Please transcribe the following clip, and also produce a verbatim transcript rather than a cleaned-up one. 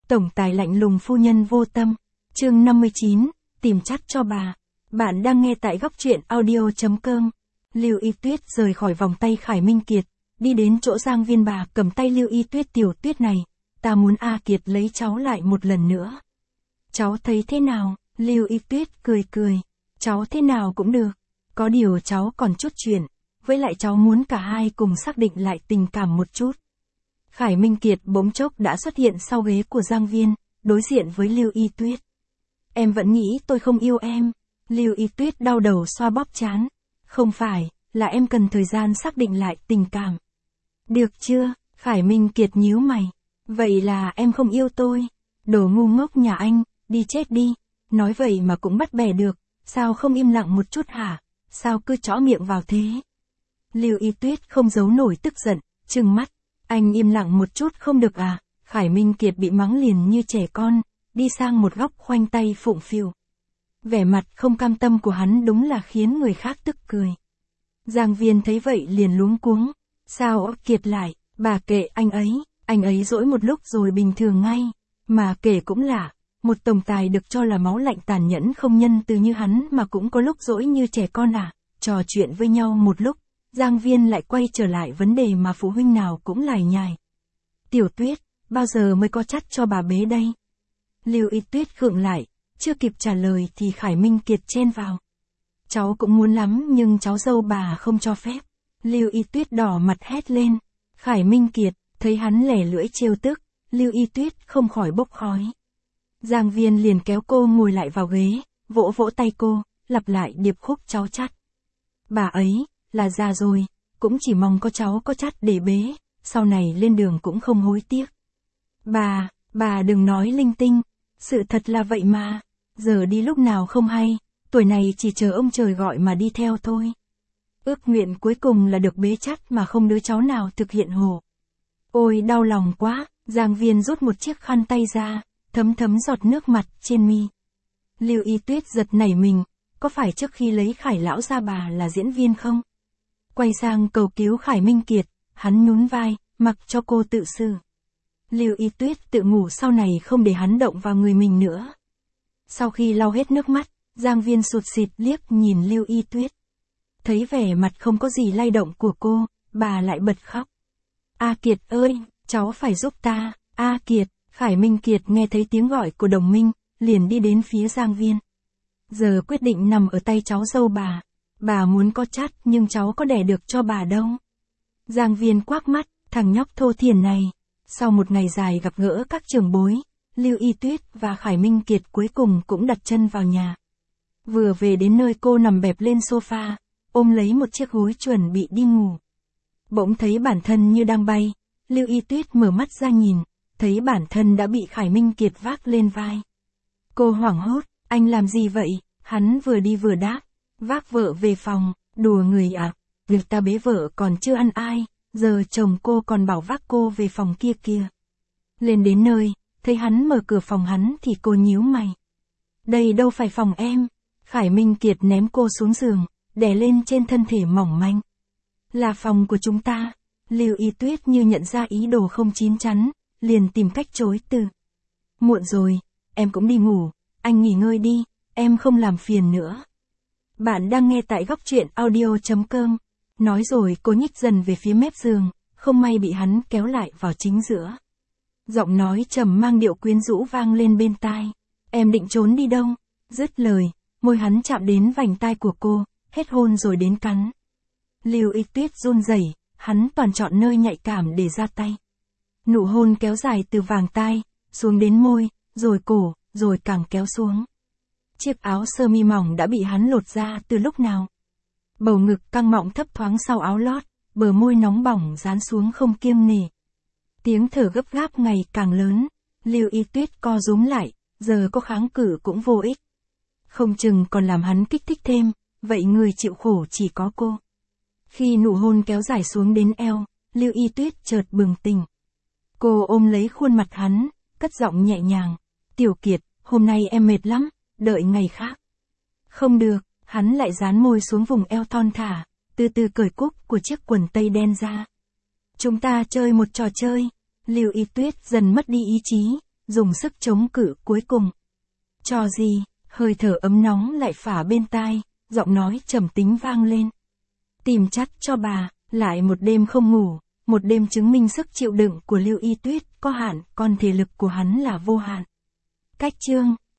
Tổng tài lạnh lùng phu nhân vô tâm. Chương năm mươi chín, tìm chắc cho bà. Bạn đang nghe tại góc truyện audio chấm com. Lưu Y Tuyết rời khỏi vòng tay Khải Minh Kiệt, đi đến chỗ Giang Viên. Bà cầm tay Lưu Y Tuyết. Tiểu Tuyết này, ta muốn A Kiệt lấy cháu lại một lần nữa. Cháu thấy thế nào? Lưu Y Tuyết cười cười. Cháu thế nào cũng được. Có điều cháu còn chút chuyện. Với lại cháu muốn cả hai cùng xác định lại tình cảm một chút. Khải Minh Kiệt bỗng chốc đã xuất hiện sau ghế của Giang Viên, đối diện với Lưu Y Tuyết. Em vẫn nghĩ tôi không yêu em. Lưu Y Tuyết đau đầu xoa bóp trán. Không phải, là em cần thời gian xác định lại tình cảm. Được chưa? Khải Minh Kiệt nhíu mày. Vậy là em không yêu tôi. Đồ ngu ngốc nhà anh, đi chết đi. Nói vậy mà cũng bắt bẻ được, sao không im lặng một chút hả? Sao cứ chõ miệng vào thế? Lưu Y Tuyết không giấu nổi tức giận, trừng mắt. Anh im lặng một chút không được à? Khải Minh Kiệt bị mắng liền như trẻ con, đi sang một góc khoanh tay phụng phịu. Vẻ mặt không cam tâm của hắn đúng là khiến người khác tức cười. Giang Viên thấy vậy liền luống cuống. Sao Kiệt lại? Bà kệ anh ấy, anh ấy dỗi một lúc rồi bình thường ngay. Mà kể cũng lạ, một tổng tài được cho là máu lạnh tàn nhẫn không nhân từ như hắn mà cũng có lúc dỗi như trẻ con à? Trò chuyện với nhau một lúc, Giang Viên lại quay trở lại vấn đề mà phụ huynh nào cũng lải nhải. Tiểu Tuyết, bao giờ mới có chắt cho bà bế đây? Lưu Y Tuyết khựng lại, chưa kịp trả lời thì Khải Minh Kiệt chen vào. Cháu cũng muốn lắm nhưng cháu dâu bà không cho phép. Lưu Y Tuyết đỏ mặt hét lên. Khải Minh Kiệt, thấy hắn lẻ lưỡi trêu tức, Lưu Y Tuyết không khỏi bốc khói. Giang Viên liền kéo cô ngồi lại vào ghế, vỗ vỗ tay cô, lặp lại điệp khúc cháu chắt. Bà ấy, là già rồi, cũng chỉ mong có cháu có chắt để bế, sau này lên đường cũng không hối tiếc. Bà, bà đừng nói linh tinh, sự thật là vậy mà, giờ đi lúc nào không hay, tuổi này chỉ chờ ông trời gọi mà đi theo thôi. Ước nguyện cuối cùng là được bế chắt mà không đứa cháu nào thực hiện hộ. Ôi đau lòng quá, Giang Viên rút một chiếc khăn tay ra, thấm thấm giọt nước mặt trên mi. Lưu Y Tuyết giật nảy mình, có phải trước khi lấy Khải lão ra bà là diễn viên không? Quay sang cầu cứu Khải Minh Kiệt, hắn nhún vai, mặc cho cô tự xử. Lưu Y Tuyết tự ngủ sau này không để hắn động vào người mình nữa. Sau khi lau hết nước mắt, Giang Viên sụt sịt liếc nhìn Lưu Y Tuyết. Thấy vẻ mặt không có gì lay động của cô, bà lại bật khóc. A Kiệt ơi, cháu phải giúp ta, A Kiệt. Khải Minh Kiệt nghe thấy tiếng gọi của đồng minh, liền đi đến phía Giang Viên. Giờ quyết định nằm ở tay cháu dâu bà. Bà muốn có chắt nhưng cháu có đẻ được cho bà đâu. Giang Viên quắc mắt, thằng nhóc thô thiển này. Sau một ngày dài gặp gỡ các trưởng bối, Lưu Y Tuyết và Khải Minh Kiệt cuối cùng cũng đặt chân vào nhà. Vừa về đến nơi cô nằm bẹp lên sofa, ôm lấy một chiếc gối chuẩn bị đi ngủ. Bỗng thấy bản thân như đang bay, Lưu Y Tuyết mở mắt ra nhìn, thấy bản thân đã bị Khải Minh Kiệt vác lên vai. Cô hoảng hốt, anh làm gì vậy? Hắn vừa đi vừa đáp, vác vợ về phòng, đùa người à? Việc ta bế vợ còn chưa ăn ai, giờ chồng cô còn bảo vác cô về phòng kia kia. Lên đến nơi, thấy hắn mở cửa phòng hắn thì cô nhíu mày. Đây đâu phải phòng em. Khải Minh Kiệt ném cô xuống giường, đè lên trên thân thể mỏng manh. Là phòng của chúng ta. Lưu Y Tuyết như nhận ra ý đồ không chín chắn, liền tìm cách chối từ. Muộn rồi, em cũng đi ngủ, anh nghỉ ngơi đi, em không làm phiền nữa. Bạn đang nghe tại góc truyện audio chấm com. Nói rồi cô nhích dần về phía mép giường, không may bị hắn kéo lại vào chính giữa. Giọng nói trầm mang điệu quyến rũ vang lên bên tai. Em định trốn đi đâu? Dứt lời, môi hắn chạm đến vành tai của cô, hết hôn rồi đến cắn. Lưu Y Tuyết run rẩy, hắn toàn chọn nơi nhạy cảm để ra tay. Nụ hôn kéo dài từ vàng tai, xuống đến môi, rồi cổ, rồi càng kéo xuống. Chiếc áo sơ mi mỏng đã bị hắn lột ra từ lúc nào. Bầu ngực căng mọng thấp thoáng sau áo lót, bờ môi nóng bỏng dán xuống không kiêng nể. Tiếng thở gấp gáp ngày càng lớn, Lưu Y Tuyết co rúm lại, giờ có kháng cự cũng vô ích. Không chừng còn làm hắn kích thích thêm, vậy người chịu khổ chỉ có cô. Khi nụ hôn kéo dài xuống đến eo, Lưu Y Tuyết chợt bừng tỉnh. Cô ôm lấy khuôn mặt hắn, cất giọng nhẹ nhàng. Tiểu Kiệt, hôm nay em mệt lắm, đợi ngày khác. Không được, hắn lại dán môi xuống vùng eo thon thả, từ từ cởi cúc của chiếc quần tây đen ra. Chúng ta chơi một trò chơi. Lưu Y Tuyết dần mất đi ý chí, dùng sức chống cự cuối cùng. Cho gì, hơi thở ấm nóng lại phả bên tai, giọng nói trầm tính vang lên. Tìm chắc cho bà, lại một đêm không ngủ, một đêm chứng minh sức chịu đựng của Lưu Y Tuyết có hạn, còn thể lực của hắn là vô hạn. Cách chương